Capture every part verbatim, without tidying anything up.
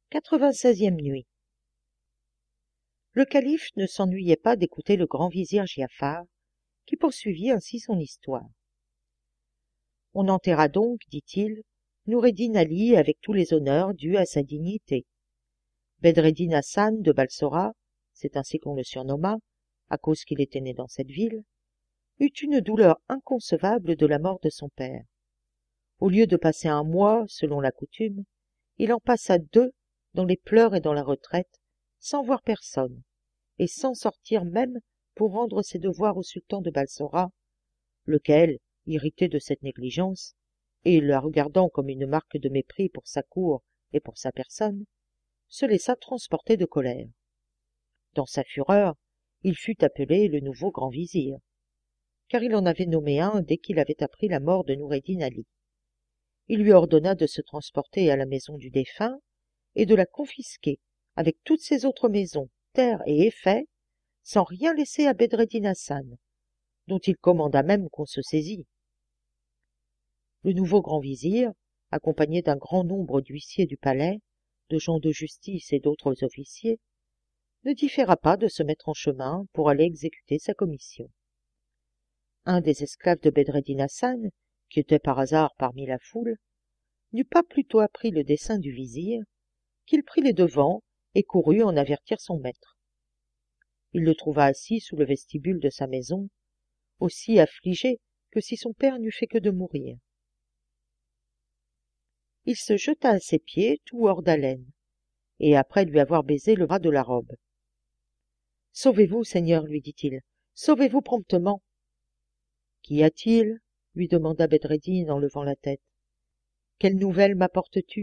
quatre-vingt-seizième nuit. Le calife ne s'ennuyait pas d'écouter le grand vizir Giafar, qui poursuivit ainsi son histoire. On enterra donc, dit-il, Noureddin Ali avec tous les honneurs dus à sa dignité. Bedreddin Hassan de Balsora, c'est ainsi qu'on le surnomma, à cause qu'il était né dans cette ville, eut une douleur inconcevable de la mort de son père. Au lieu de passer un mois, selon la coutume, il en passa deux dans les pleurs et dans la retraite, sans voir personne, et sans sortir même pour rendre ses devoirs au sultan de Balsora, lequel, irrité de cette négligence, et la regardant comme une marque de mépris pour sa cour et pour sa personne, se laissa transporter de colère. Dans sa fureur, il fut appelé le nouveau grand vizir, car il en avait nommé un dès qu'il avait appris la mort de Noureddin Ali. Il lui ordonna de se transporter à la maison du défunt et de la confisquer avec toutes ses autres maisons, terres et effets, sans rien laisser à Bedreddin Hassan, dont il commanda même qu'on se saisit. Le nouveau grand vizir, accompagné d'un grand nombre d'huissiers du palais, de gens de justice et d'autres officiers, ne différa pas de se mettre en chemin pour aller exécuter sa commission. Un des esclaves de Bedreddin Hassan, qui était par hasard parmi la foule, n'eut pas plutôt appris le dessein du vizir qu'il prit les devants et courut en avertir son maître. Il le trouva assis sous le vestibule de sa maison, aussi affligé que si son père n'eût fait que de mourir. Il se jeta à ses pieds, tout hors d'haleine, et après lui avoir baisé le bras de la robe. « Sauvez-vous, Seigneur, lui dit-il, sauvez-vous promptement. »« Qu'y a-t-il » lui demanda Bedreddin en levant la tête. « Quelle nouvelle m'apportes-tu » ?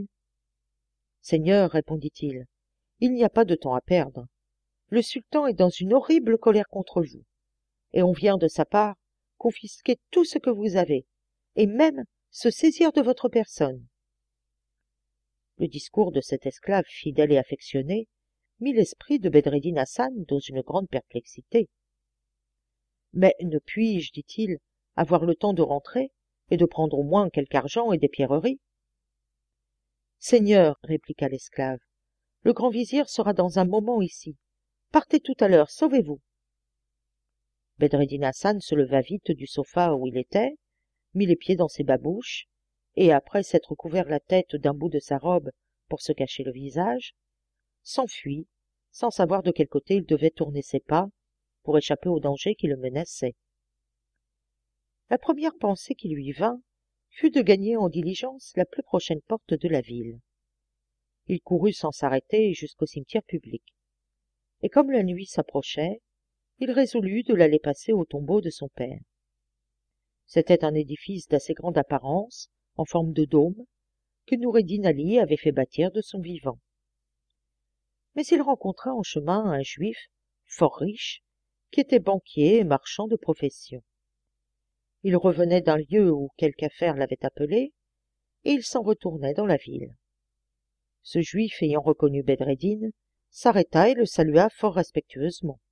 Seigneur, répondit-il, il n'y a pas de temps à perdre. Le sultan est dans une horrible colère contre vous, et on vient de sa part confisquer tout ce que vous avez, et même se saisir de votre personne. Le discours de cet esclave fidèle et affectionné mit l'esprit de Bedreddin Hassan dans une grande perplexité. Mais ne puis-je, dit-il, avoir le temps de rentrer et de prendre au moins quelque argent et des pierreries ? Seigneur, répliqua l'esclave, le grand vizir sera dans un moment ici. Partez tout à l'heure, sauvez-vous. Bedreddin Hassan se leva vite du sofa où il était, mit les pieds dans ses babouches, et après s'être couvert la tête d'un bout de sa robe pour se cacher le visage, s'enfuit, sans savoir de quel côté il devait tourner ses pas pour échapper au danger qui le menaçait. La première pensée qui lui vint fut de gagner en diligence la plus prochaine porte de la ville. Il courut sans s'arrêter jusqu'au cimetière public, et comme la nuit s'approchait, il résolut de l'aller passer au tombeau de son père. C'était un édifice d'assez grande apparence, en forme de dôme, que Noureddin Ali avait fait bâtir de son vivant. Mais il rencontra en chemin un juif fort riche, qui était banquier et marchand de profession. Il revenait d'un lieu où quelque affaire l'avait appelé, et il s'en retournait dans la ville. Ce juif, ayant reconnu Bedreddin, s'arrêta et le salua fort respectueusement.